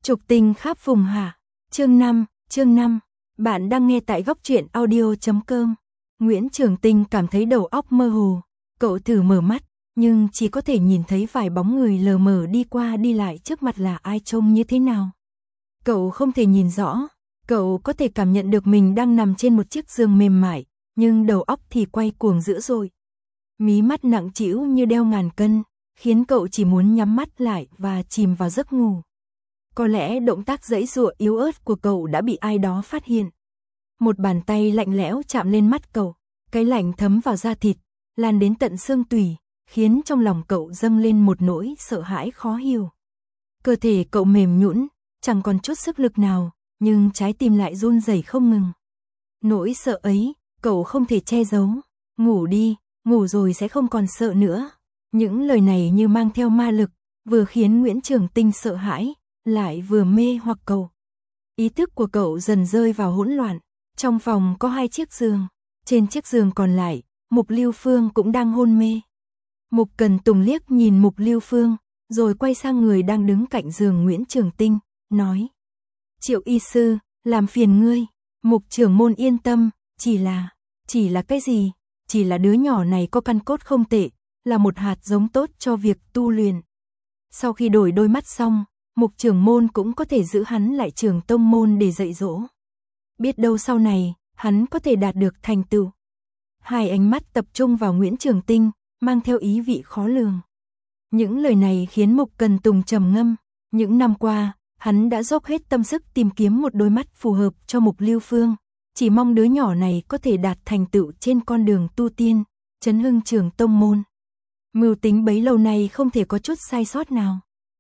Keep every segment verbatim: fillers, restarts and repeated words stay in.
Trục tình khắp phùng hả? Chương năm, chương năm. Bạn đang nghe tại góc truyện audio chấm com. Nguyễn Trường Tinh cảm thấy đầu óc mơ hồ. Cậu thử mở mắt, nhưng chỉ có thể nhìn thấy vài bóng người lờ mờ đi qua đi lại trước mặt, là ai trông như thế nào. Cậu không thể nhìn rõ. Cậu có thể cảm nhận được mình đang nằm trên một chiếc giường mềm mại, nhưng đầu óc thì quay cuồng dữ dội. Mí mắt nặng trĩu như đeo ngàn cân, khiến cậu chỉ muốn nhắm mắt lại và chìm vào giấc ngủ. Có lẽ động tác giãy giụa yếu ớt của cậu đã bị ai đó phát hiện. Một bàn tay lạnh lẽo chạm lên mắt cậu, cái lạnh thấm vào da thịt, lan đến tận xương tủy, khiến trong lòng cậu dâng lên một nỗi sợ hãi khó hiểu. Cơ thể cậu mềm nhũn, chẳng còn chút sức lực nào, nhưng trái tim lại run rẩy không ngừng. Nỗi sợ ấy, cậu không thể che giấu. Ngủ đi, ngủ rồi sẽ không còn sợ nữa. Những lời này như mang theo ma lực, vừa khiến Nguyễn Trường Tinh sợ hãi, lại vừa mê hoặc cậu. Ý thức của cậu dần rơi vào hỗn loạn. Trong phòng có hai chiếc giường, trên chiếc giường còn lại, Mục Lưu Phương cũng đang hôn mê. Mục Cần Tùng liếc nhìn Mục Lưu Phương, rồi quay sang người đang đứng cạnh giường Nguyễn Trường Tinh, nói: Triệu y sư, làm phiền ngươi. Mục trưởng môn yên tâm, chỉ là, chỉ là cái gì? Chỉ là đứa nhỏ này có căn cốt không tệ, là một hạt giống tốt cho việc tu luyện. Sau khi đổi đôi mắt xong, Mục trưởng môn cũng có thể giữ hắn lại trường tông môn để dạy dỗ. Biết đâu sau này, hắn có thể đạt được thành tựu. Hai ánh mắt tập trung vào Nguyễn Trường Tinh, mang theo ý vị khó lường. Những lời này khiến Mục Cần Tùng trầm ngâm. Những năm qua, hắn đã dốc hết tâm sức tìm kiếm một đôi mắt phù hợp cho Mục Lưu Phương, chỉ mong đứa nhỏ này có thể đạt thành tựu trên con đường tu tiên, chấn hưng trường tông môn. Mưu tính bấy lâu nay không thể có chút sai sót nào.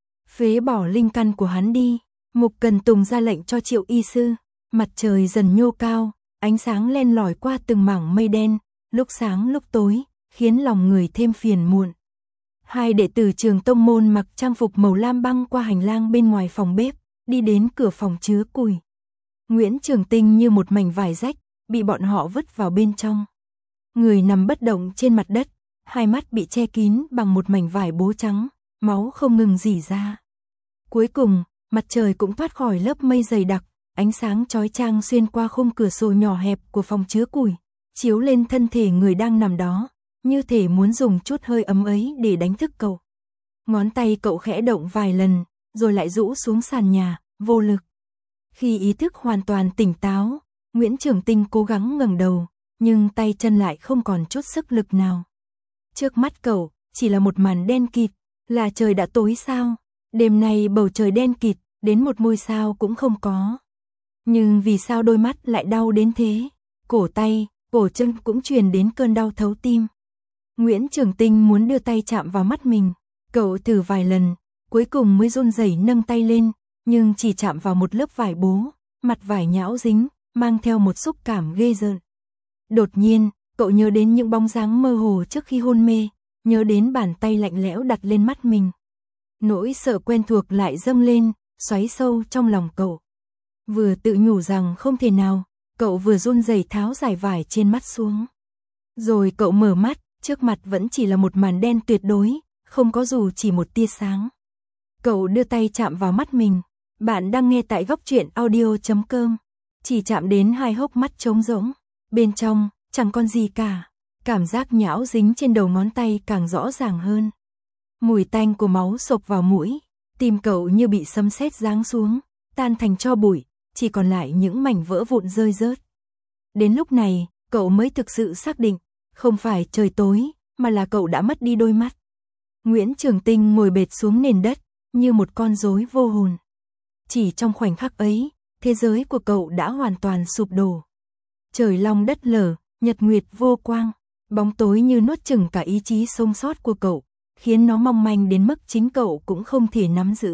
Phế bỏ linh căn của hắn đi. Mục Cần Tùng ra lệnh cho Triệu y sư. Mặt trời dần nhô cao, ánh sáng len lỏi qua từng mảng mây đen, lúc sáng lúc tối, khiến lòng người thêm phiền muộn. Hai đệ tử trường tông môn mặc trang phục màu lam băng qua hành lang bên ngoài phòng bếp, đi đến cửa phòng chứa củi. Nguyễn Trường Tinh như một mảnh vải rách, bị bọn họ vứt vào bên trong. Người nằm bất động trên mặt đất, hai mắt bị che kín bằng một mảnh vải bố trắng, máu không ngừng rỉ ra. Cuối cùng, mặt trời cũng thoát khỏi lớp mây dày đặc, ánh sáng chói chang xuyên qua khung cửa sổ nhỏ hẹp của phòng chứa củi, chiếu lên thân thể người đang nằm đó, như thể muốn dùng chút hơi ấm ấy để đánh thức cậu. Ngón tay cậu khẽ động vài lần, rồi lại rũ xuống sàn nhà, vô lực. Khi ý thức hoàn toàn tỉnh táo, Nguyễn Trường Tinh cố gắng ngẩng đầu, nhưng tay chân lại không còn chút sức lực nào. Trước mắt cậu, chỉ là một màn đen kịt. Là trời đã tối sao? Đêm nay bầu trời đen kịt, đến một ngôi sao cũng không có. Nhưng vì sao đôi mắt lại đau đến thế? Cổ tay, cổ chân cũng truyền đến cơn đau thấu tim. Nguyễn Trường Tinh muốn đưa tay chạm vào mắt mình. Cậu thử vài lần, cuối cùng mới run rẩy nâng tay lên, nhưng chỉ chạm vào một lớp vải bố, mặt vải nhão dính, mang theo một xúc cảm ghê rợn. Đột nhiên, cậu nhớ đến những bóng dáng mơ hồ trước khi hôn mê, nhớ đến bàn tay lạnh lẽo đặt lên mắt mình. Nỗi sợ quen thuộc lại dâng lên, xoáy sâu trong lòng cậu. Vừa tự nhủ rằng không thể nào, cậu vừa run rẩy tháo dải vải trên mắt xuống. Rồi cậu mở mắt, trước mặt vẫn chỉ là một màn đen tuyệt đối, không có dù chỉ một tia sáng. Cậu đưa tay chạm vào mắt mình. Bạn đang nghe tại góc truyện audio chấm com. Chỉ chạm đến hai hốc mắt trống rỗng. Bên trong, chẳng còn gì cả. Cảm giác nhão dính trên đầu ngón tay càng rõ ràng hơn. Mùi tanh của máu xộc vào mũi. Tim cậu như bị sấm sét giáng xuống, tan thành tro bụi, chỉ còn lại những mảnh vỡ vụn rơi rớt. Đến lúc này, cậu mới thực sự xác định, không phải trời tối, mà là cậu đã mất đi đôi mắt. Nguyễn Trường Tinh ngồi bệt xuống nền đất, như một con rối vô hồn. Chỉ trong khoảnh khắc ấy, thế giới của cậu đã hoàn toàn sụp đổ. Trời long đất lở, nhật nguyệt vô quang, bóng tối như nuốt chửng cả ý chí sống sót của cậu, khiến nó mong manh đến mức chính cậu cũng không thể nắm giữ.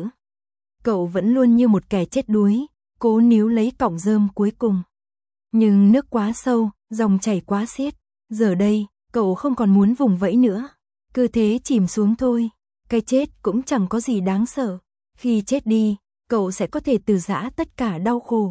Cậu vẫn luôn như một kẻ chết đuối, cố níu lấy cọng rơm cuối cùng. Nhưng nước quá sâu, dòng chảy quá xiết, giờ đây, cậu không còn muốn vùng vẫy nữa. Cứ thế chìm xuống thôi, cái chết cũng chẳng có gì đáng sợ. Khi chết đi, cậu sẽ có thể từ giã tất cả đau khổ.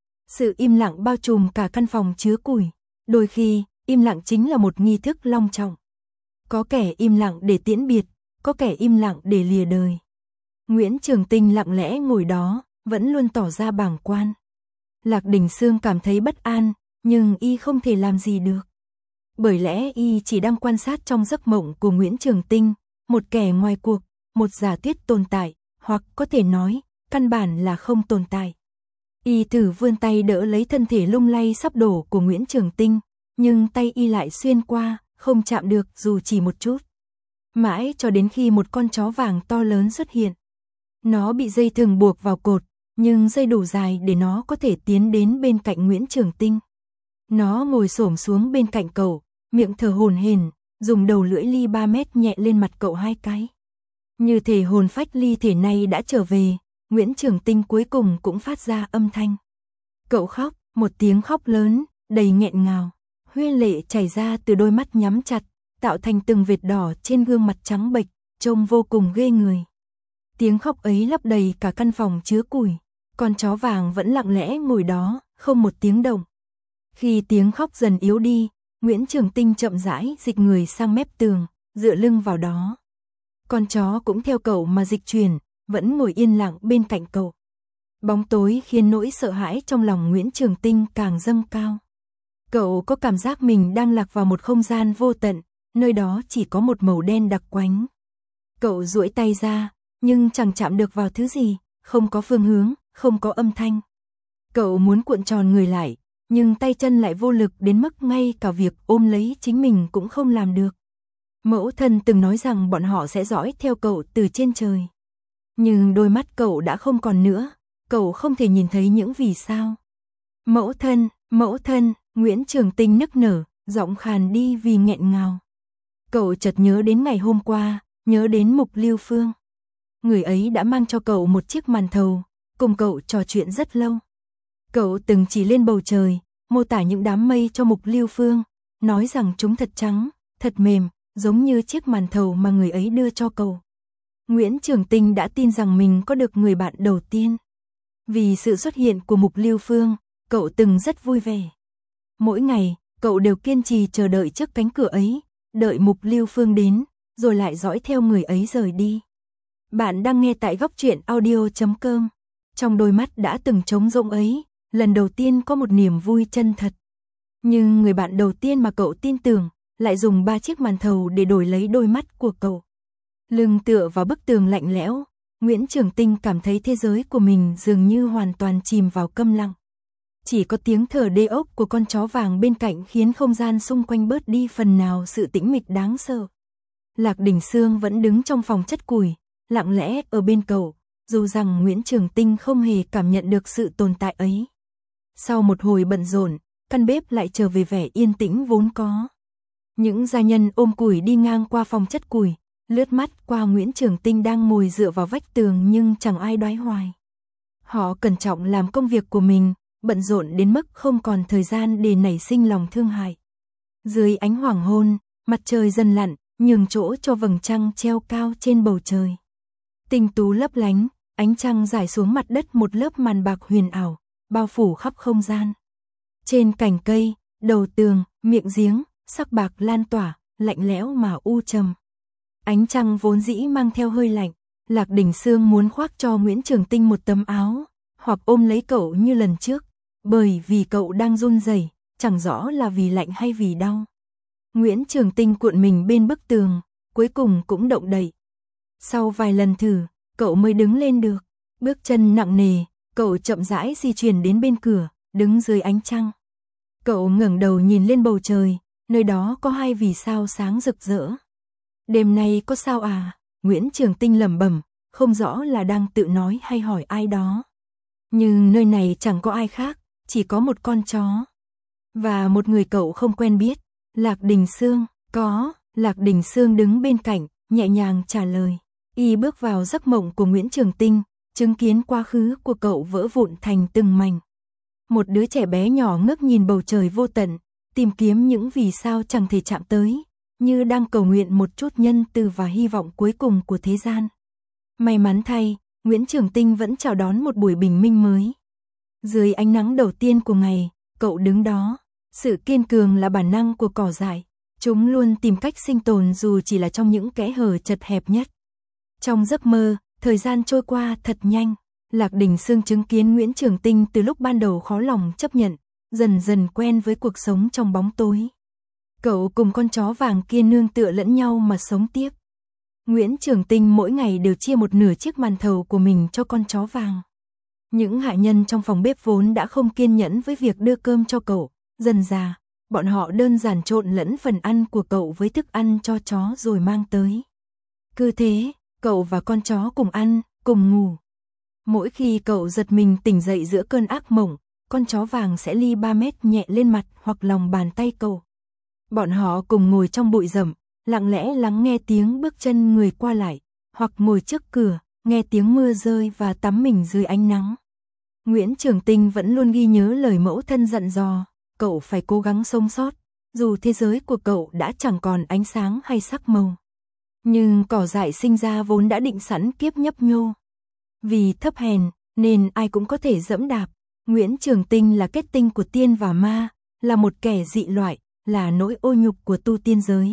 Sự im lặng bao trùm cả căn phòng chứa củi. Đôi khi, im lặng chính là một nghi thức long trọng. Có kẻ im lặng để tiễn biệt, có kẻ im lặng để lìa đời. Nguyễn Trường Tinh lặng lẽ ngồi đó, vẫn luôn tỏ ra bàng quan. Lạc Đình Sương cảm thấy bất an, nhưng y không thể làm gì được. Bởi lẽ y chỉ đang quan sát trong giấc mộng của Nguyễn Trường Tinh, một kẻ ngoài cuộc, một giả thuyết tồn tại, hoặc có thể nói, căn bản là không tồn tại. Y thử vươn tay đỡ lấy thân thể lung lay sắp đổ của Nguyễn Trường Tinh, nhưng tay y lại xuyên qua, không chạm được dù chỉ một chút. Mãi cho đến khi một con chó vàng to lớn xuất hiện. Nó bị dây thừng buộc vào cột, nhưng dây đủ dài để nó có thể tiến đến bên cạnh Nguyễn Trường Tinh. Nó ngồi xổm xuống bên cạnh cậu, miệng thở hổn hển, dùng đầu lưỡi ly ba mét nhẹ lên mặt cậu hai cái. Như thể hồn phách ly thể này đã trở về, Nguyễn Trường Tinh cuối cùng cũng phát ra âm thanh. Cậu khóc, một tiếng khóc lớn, đầy nghẹn ngào, huyết lệ chảy ra từ đôi mắt nhắm chặt, tạo thành từng vệt đỏ trên gương mặt trắng bệch, trông vô cùng ghê người. Tiếng khóc ấy lấp đầy cả căn phòng chứa củi, con chó vàng vẫn lặng lẽ ngồi đó, không một tiếng động. Khi tiếng khóc dần yếu đi, Nguyễn Trường Tinh chậm rãi dịch người sang mép tường, dựa lưng vào đó. Con chó cũng theo cậu mà dịch chuyển, vẫn ngồi yên lặng bên cạnh cậu. Bóng tối khiến nỗi sợ hãi trong lòng Nguyễn Trường Tinh càng dâng cao. Cậu có cảm giác mình đang lạc vào một không gian vô tận, nơi đó chỉ có một màu đen đặc quánh. Cậu duỗi tay ra, nhưng chẳng chạm được vào thứ gì, không có phương hướng, không có âm thanh. Cậu muốn cuộn tròn người lại, nhưng tay chân lại vô lực đến mức ngay cả việc ôm lấy chính mình cũng không làm được. Mẫu thân từng nói rằng bọn họ sẽ dõi theo cậu từ trên trời. Nhưng đôi mắt cậu đã không còn nữa, cậu không thể nhìn thấy những vì sao. Mẫu thân, mẫu thân, Nguyễn Trường Tinh nức nở, giọng khàn đi vì nghẹn ngào. Cậu chợt nhớ đến ngày hôm qua, nhớ đến Mục Lưu Phương. Người ấy đã mang cho cậu một chiếc màn thầu, cùng cậu trò chuyện rất lâu. Cậu từng chỉ lên bầu trời, mô tả những đám mây cho Mục Lưu Phương, nói rằng chúng thật trắng, thật mềm, giống như chiếc màn thầu mà người ấy đưa cho cậu. Nguyễn Trường Tinh đã tin rằng mình có được người bạn đầu tiên. Vì sự xuất hiện của Mục Lưu Phương, cậu từng rất vui vẻ. Mỗi ngày, cậu đều kiên trì chờ đợi trước cánh cửa ấy, đợi Mục Lưu Phương đến, rồi lại dõi theo người ấy rời đi. Bạn đang nghe tại góc truyện audio chấm com. Trong đôi mắt đã từng trống rỗng ấy, lần đầu tiên có một niềm vui chân thật. Nhưng người bạn đầu tiên mà cậu tin tưởng, lại dùng ba chiếc màn thầu để đổi lấy đôi mắt của cậu. Lưng tựa vào bức tường lạnh lẽo, Nguyễn Trường Tinh cảm thấy thế giới của mình dường như hoàn toàn chìm vào câm lặng. Chỉ có tiếng thở đê ốc của con chó vàng bên cạnh khiến không gian xung quanh bớt đi phần nào sự tĩnh mịch đáng sợ. Lạc Đình Sương vẫn đứng trong phòng chất củi, lặng lẽ ở bên cậu, dù rằng Nguyễn Trường Tinh không hề cảm nhận được sự tồn tại ấy. Sau một hồi bận rộn, căn bếp lại trở về vẻ yên tĩnh vốn có. Những gia nhân ôm củi đi ngang qua phòng chất củi, lướt mắt qua Nguyễn Trường Tinh đang ngồi dựa vào vách tường nhưng chẳng ai đoái hoài. Họ cẩn trọng làm công việc của mình, bận rộn đến mức không còn thời gian để nảy sinh lòng thương hại. Dưới ánh hoàng hôn, mặt trời dần lặn, nhường chỗ cho vầng trăng treo cao trên bầu trời. Tinh tú lấp lánh, ánh trăng rải xuống mặt đất một lớp màn bạc huyền ảo, bao phủ khắp không gian. Trên cành cây, đầu tường, miệng giếng, sắc bạc lan tỏa, lạnh lẽo mà u trầm. Ánh trăng vốn dĩ mang theo hơi lạnh, Lạc Đình Sương muốn khoác cho Nguyễn Trường Tinh một tấm áo, hoặc ôm lấy cậu như lần trước, bởi vì cậu đang run rẩy, chẳng rõ là vì lạnh hay vì đau. Nguyễn Trường Tinh cuộn mình bên bức tường, cuối cùng cũng động đậy. Sau vài lần thử, cậu mới đứng lên được, bước chân nặng nề, cậu chậm rãi di chuyển đến bên cửa, đứng dưới ánh trăng. Cậu ngẩng đầu nhìn lên bầu trời, nơi đó có hai vì sao sáng rực rỡ. Đêm nay có sao à? Nguyễn Trường Tinh lẩm bẩm, không rõ là đang tự nói hay hỏi ai đó. Nhưng nơi này chẳng có ai khác, chỉ có một con chó. Và một người cậu không quen biết, Lạc Đình Sương, có, Lạc Đình Sương đứng bên cạnh, nhẹ nhàng trả lời. Y bước vào giấc mộng của Nguyễn Trường Tinh, chứng kiến quá khứ của cậu vỡ vụn thành từng mảnh. Một đứa trẻ bé nhỏ ngước nhìn bầu trời vô tận, tìm kiếm những vì sao chẳng thể chạm tới, như đang cầu nguyện một chút nhân từ và hy vọng cuối cùng của thế gian. May mắn thay, Nguyễn Trường Tinh vẫn chào đón một buổi bình minh mới. Dưới ánh nắng đầu tiên của ngày, cậu đứng đó. Sự kiên cường là bản năng của cỏ dại. Chúng luôn tìm cách sinh tồn dù chỉ là trong những kẽ hở chật hẹp nhất. Trong giấc mơ, thời gian trôi qua thật nhanh. Lạc Đình Sương chứng kiến Nguyễn Trường Tinh từ lúc ban đầu khó lòng chấp nhận, dần dần quen với cuộc sống trong bóng tối. Cậu cùng con chó vàng kia nương tựa lẫn nhau mà sống tiếp. Nguyễn Trường Tinh mỗi ngày đều chia một nửa chiếc màn thầu của mình cho con chó vàng. Những hạ nhân trong phòng bếp vốn đã không kiên nhẫn với việc đưa cơm cho cậu, dần dà, bọn họ đơn giản trộn lẫn phần ăn của cậu với thức ăn cho chó rồi mang tới. Cứ thế, cậu và con chó cùng ăn, cùng ngủ. Mỗi khi cậu giật mình tỉnh dậy giữa cơn ác mộng, con chó vàng sẽ ly ba mét nhẹ lên mặt hoặc lòng bàn tay cậu. Bọn họ cùng ngồi trong bụi rậm, lặng lẽ lắng nghe tiếng bước chân người qua lại, hoặc ngồi trước cửa, nghe tiếng mưa rơi và tắm mình dưới ánh nắng. Nguyễn Trường Tinh vẫn luôn ghi nhớ lời mẫu thân dặn dò, cậu phải cố gắng sống sót, dù thế giới của cậu đã chẳng còn ánh sáng hay sắc màu. Nhưng cỏ dại sinh ra vốn đã định sẵn kiếp nhấp nhô. Vì thấp hèn, nên ai cũng có thể dẫm đạp. Nguyễn Trường Tinh là kết tinh của tiên và ma, là một kẻ dị loại, là nỗi ô nhục của tu tiên giới.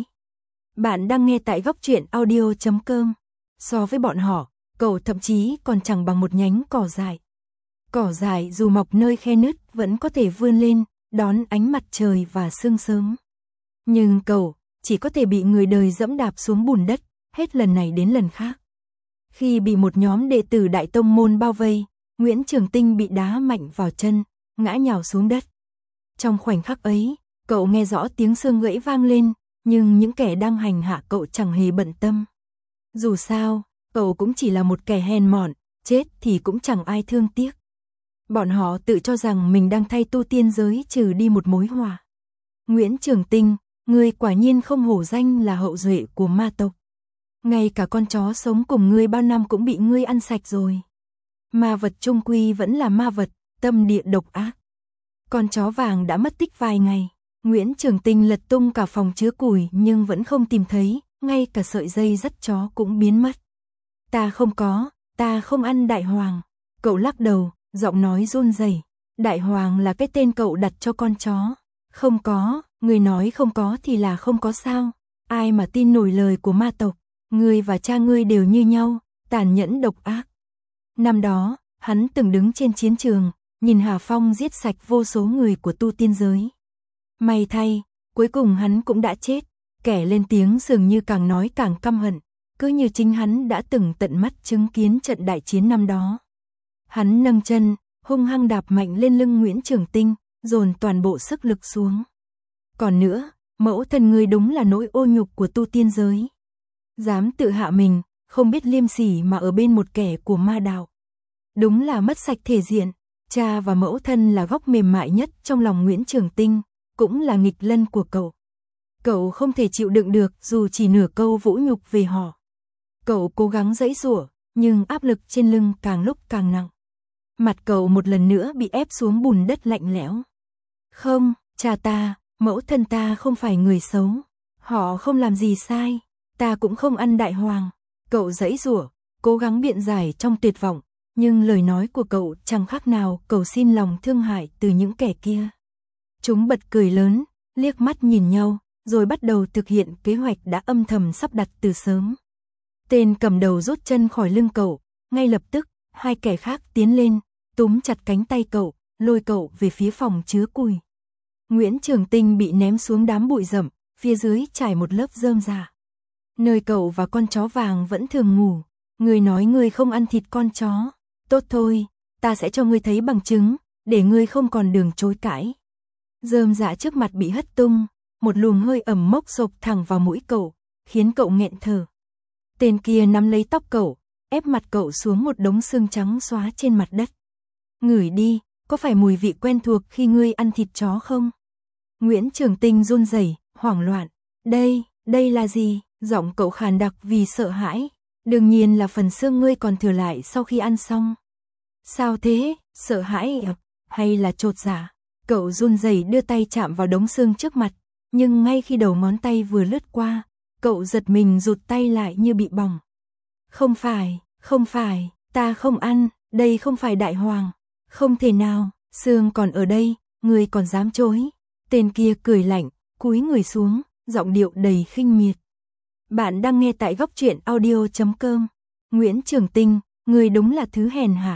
Bạn đang nghe tại góc truyện audio chấm com. So với bọn họ, cậu thậm chí còn chẳng bằng một nhánh cỏ dại. Cỏ dại dù mọc nơi khe nứt vẫn có thể vươn lên, đón ánh mặt trời và sương sớm. Nhưng cậu chỉ có thể bị người đời dẫm đạp xuống bùn đất, hết lần này đến lần khác. Khi bị một nhóm đệ tử Đại Tông môn bao vây, Nguyễn Trường Tinh bị đá mạnh vào chân, ngã nhào xuống đất. Trong khoảnh khắc ấy, cậu nghe rõ tiếng xương gãy vang lên, nhưng những kẻ đang hành hạ cậu chẳng hề bận tâm. Dù sao, cậu cũng chỉ là một kẻ hèn mọn, chết thì cũng chẳng ai thương tiếc. Bọn họ tự cho rằng mình đang thay tu tiên giới trừ đi một mối họa. Nguyễn Trường Tinh, ngươi quả nhiên không hổ danh là hậu duệ của ma tộc. Ngay cả con chó sống cùng ngươi bao năm cũng bị ngươi ăn sạch rồi. Ma vật chung quy vẫn là ma vật, tâm địa độc ác. Con chó vàng đã mất tích vài ngày. Nguyễn Trường Tinh lật tung cả phòng chứa củi nhưng vẫn không tìm thấy, ngay cả sợi dây dắt chó cũng biến mất. Ta không có, ta không ăn đại hoàng. Cậu lắc đầu, giọng nói run rẩy. Đại hoàng là cái tên cậu đặt cho con chó. Không có, người nói không có thì là không có sao. Ai mà tin nổi lời của ma tộc. Ngươi và cha ngươi đều như nhau, tàn nhẫn độc ác. Năm đó, hắn từng đứng trên chiến trường, nhìn Hà Phong giết sạch vô số người của tu tiên giới. May thay, cuối cùng hắn cũng đã chết. Kẻ lên tiếng dường như càng nói càng căm hận, cứ như chính hắn đã từng tận mắt chứng kiến trận đại chiến năm đó. Hắn nâng chân, hung hăng đạp mạnh lên lưng Nguyễn Trường Tinh, dồn toàn bộ sức lực xuống. Còn nữa, mẫu thân ngươi đúng là nỗi ô nhục của tu tiên giới. Dám tự hạ mình, không biết liêm sỉ mà ở bên một kẻ của ma đạo. Đúng là mất sạch thể diện. Cha và mẫu thân là góc mềm mại nhất trong lòng Nguyễn Trường Tinh, cũng là nghịch lân của cậu. Cậu không thể chịu đựng được dù chỉ nửa câu vũ nhục về họ. Cậu cố gắng giãy giụa, nhưng áp lực trên lưng càng lúc càng nặng. Mặt cậu một lần nữa bị ép xuống bùn đất lạnh lẽo. Không, cha ta, mẫu thân ta không phải người xấu. Họ không làm gì sai. Ta cũng không ăn đại hoàng. Cậu giãy giụa, cố gắng biện giải trong tuyệt vọng, nhưng lời nói của cậu chẳng khác nào cầu xin lòng thương hại từ những kẻ kia. Chúng bật cười lớn, liếc mắt nhìn nhau, rồi bắt đầu thực hiện kế hoạch đã âm thầm sắp đặt từ sớm. Tên cầm đầu rút chân khỏi lưng cậu, ngay lập tức, hai kẻ khác tiến lên, túm chặt cánh tay cậu, lôi cậu về phía phòng chứa củi. Nguyễn Trường Tinh bị ném xuống đám bụi rậm, phía dưới trải một lớp rơm rạ. Nơi cậu và con chó vàng vẫn thường ngủ. Ngươi nói ngươi không ăn thịt con chó. Tốt thôi, ta sẽ cho ngươi thấy bằng chứng, để ngươi không còn đường chối cãi. Rơm rạ trước mặt bị hất tung, một luồng hơi ẩm mốc xộc thẳng vào mũi cậu, khiến cậu nghẹn thở. Tên kia nắm lấy tóc cậu, ép mặt cậu xuống một đống xương trắng xóa trên mặt đất. Ngửi đi, có phải mùi vị quen thuộc khi ngươi ăn thịt chó không? Nguyễn Trường Tinh run rẩy, hoảng loạn. Đây, đây là gì? Giọng cậu khàn đặc vì sợ hãi. Đương nhiên là phần xương ngươi còn thừa lại sau khi ăn xong. Sao thế? Sợ hãi à? Hay là chột dạ? Cậu run rẩy đưa tay chạm vào đống xương trước mặt, nhưng ngay khi đầu ngón tay vừa lướt qua, cậu giật mình rụt tay lại như bị bỏng. Không phải, không phải, ta không ăn, đây không phải đại hoàng. Không thể nào, xương còn ở đây, ngươi còn dám chối. Tên kia cười lạnh, cúi người xuống, giọng điệu đầy khinh miệt. Bạn đang nghe tại góc truyện audio chấm com. Nguyễn Trường Tinh, ngươi đúng là thứ hèn hạ.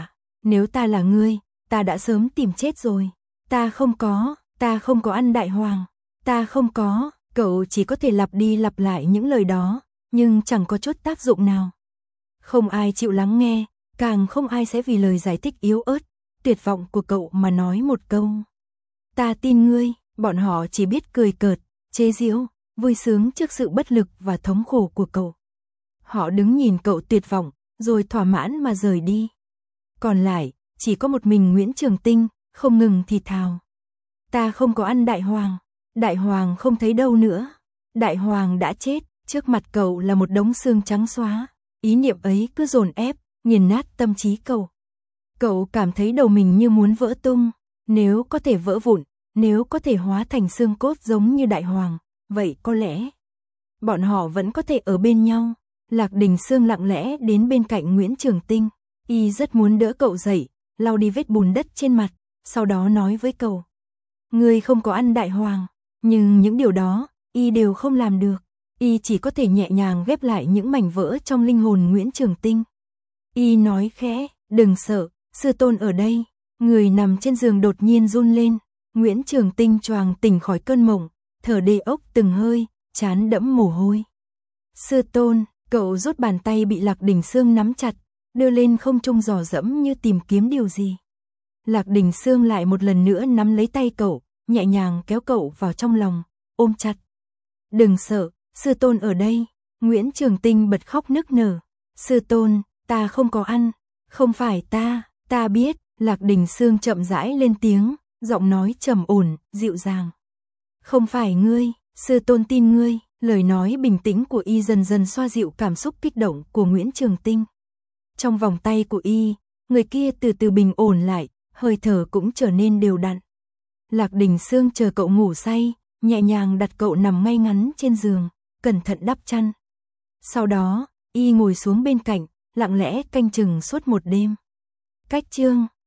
nếu ta là ngươi, ta đã sớm tìm chết rồi. Ta không có, ta không có ăn đại hoàng, ta không có, cậu chỉ có thể lặp đi lặp lại những lời đó, nhưng chẳng có chút tác dụng nào. Không ai chịu lắng nghe, càng không ai sẽ vì lời giải thích yếu ớt, tuyệt vọng của cậu mà nói một câu. Ta tin ngươi, bọn họ chỉ biết cười cợt, chế giễu, vui sướng trước sự bất lực và thống khổ của cậu. Họ đứng nhìn cậu tuyệt vọng, rồi thỏa mãn mà rời đi. Còn lại, chỉ có một mình Nguyễn Trường Tinh, không ngừng thì thào. Ta không có ăn đại hoàng, đại hoàng không thấy đâu nữa. Đại hoàng đã chết, trước mặt cậu là một đống xương trắng xóa. Ý niệm ấy cứ dồn ép, nghiền nát tâm trí cậu. Cậu cảm thấy đầu mình như muốn vỡ tung. Nếu có thể vỡ vụn, nếu có thể hóa thành xương cốt giống như đại hoàng, vậy có lẽ bọn họ vẫn có thể ở bên nhau. Lạc Đình Sương lặng lẽ đến bên cạnh Nguyễn Trường Tinh. Y rất muốn đỡ cậu dậy, lau đi vết bùn đất trên mặt, sau đó nói với cậu. Ngươi không có ăn đại hoàng, nhưng những điều đó, Y đều không làm được. Y chỉ có thể nhẹ nhàng ghép lại những mảnh vỡ trong linh hồn Nguyễn Trường Tinh. Y nói khẽ, đừng sợ, sư tôn ở đây. Người nằm trên giường đột nhiên run lên. Nguyễn Trường Tinh choàng tỉnh khỏi cơn mộng, thở đê ốc từng hơi, trán đẫm mồ hôi. Sư tôn, cậu rút bàn tay bị Lạc Đình Sương nắm chặt, đưa lên không trung dò dẫm như tìm kiếm điều gì. Lạc Đình Sương lại một lần nữa nắm lấy tay cậu, nhẹ nhàng kéo cậu vào trong lòng, ôm chặt. Đừng sợ, sư tôn ở đây. Nguyễn Trường Tinh bật khóc nức nở. Sư tôn, ta không có ăn. Không phải ta, ta biết. Lạc Đình Sương chậm rãi lên tiếng, giọng nói trầm ổn, dịu dàng. Không phải ngươi, sư tôn tin ngươi. Lời nói bình tĩnh của Y dần dần xoa dịu cảm xúc kích động của Nguyễn Trường Tinh. Trong vòng tay của Y, người kia từ từ bình ổn lại, hơi thở cũng trở nên đều đặn. Lạc Đình Sương chờ cậu ngủ say, nhẹ nhàng đặt cậu nằm ngay ngắn trên giường, cẩn thận đắp chăn. Sau đó, Y ngồi xuống bên cạnh, lặng lẽ canh chừng suốt một đêm. Cách chương